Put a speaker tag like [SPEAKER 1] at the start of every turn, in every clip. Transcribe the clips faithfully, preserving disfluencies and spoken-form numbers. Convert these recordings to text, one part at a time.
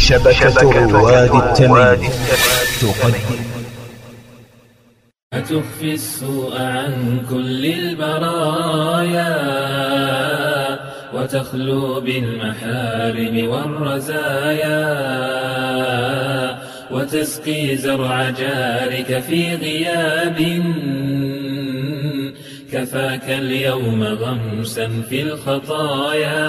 [SPEAKER 1] شبكة رواد التمييز تقدم.
[SPEAKER 2] أتخفي السوء عن كل البرايا وتخلو بالمحارم والرزايا وتسقي زرع جارك في غياب كفاك اليوم غمسا في الخطايا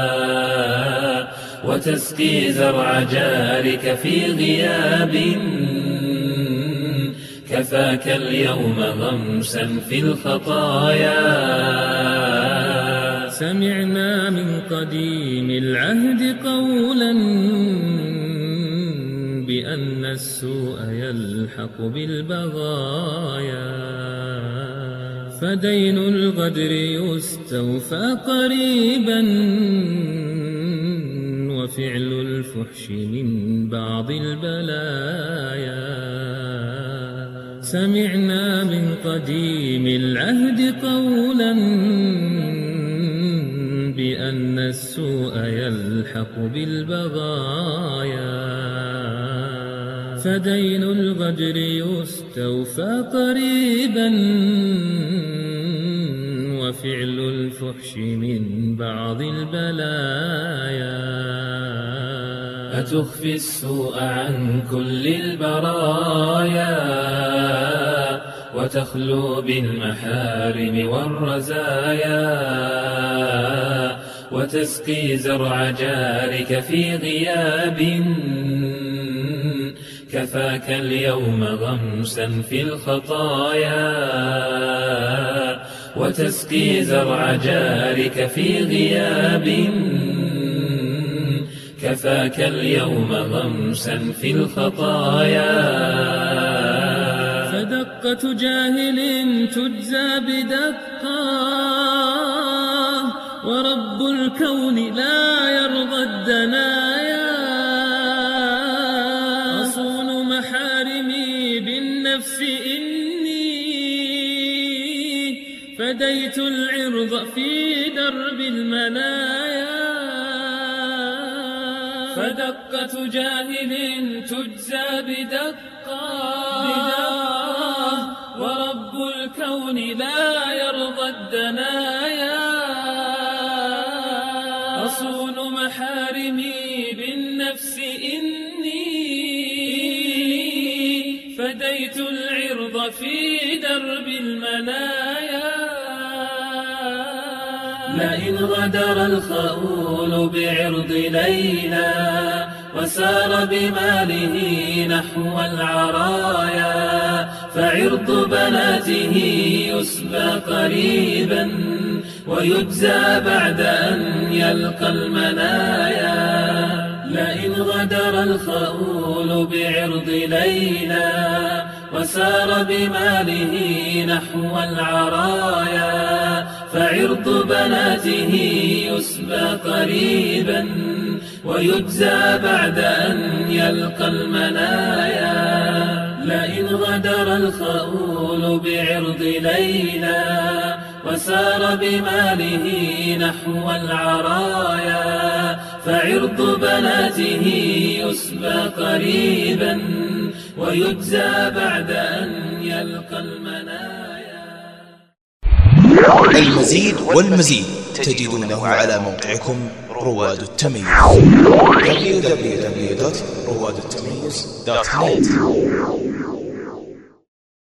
[SPEAKER 2] وتسقي زرع جارك في غياب كفاك اليوم غمسا في الخطايا. سمعنا من قديم العهد قولا بأن السوء يلحق بالبغايا فدين الغدر يستوفى قريبا وفعل الفحش من بعض البلايا. سمعنا من قديم العهد قولا بأن السوء يلحق بالبغايا فدين الغدر يستوفى قريبا وفعل الفحش من بعض البلايا. أتخفي السوء عن كل البرايا وتخلو بالمحارم والرزايا وتسقي زرع جارك في غياب كفاك اليوم غمسا في الخطايا وتسقي زرع جارك في غياب كفاك اليوم غمسا في الخطايا. فدقة جاهل تجزى بدقة ورب الكون لا يرضى الدنايا أصون محارمي بالنفس إني فديت العرض في درب المنايا فدقة جاهل تجزى بدقة ورب الكون لا يرضى الدنايا أصون محارمي بالنفس إني فديت العرض في درب المنايا. لئن غدر الخؤول بعرض ليلى وسار بماله نحو العرايا فعرض بناته يسبى قريبا ويجزى بعد أن يلقى المنايا. لئن غدر الخؤول بعرض ليلى وسار بماله نحو العرايا فعرض بناته يسبى قريبا ويجزى بعد أن يلقى المنايا. لئن غدر الخؤول بعرض ليلى وسار بماله نحو العرايا فعرض بناته يسبى قريبا ويجزى بعد أن يلقى المنايا.
[SPEAKER 1] المزيد والمزيد تجدونه على موقعكم رواد التمييز دبليو دبليو دبليو دوت رواد التمييز دوت نت.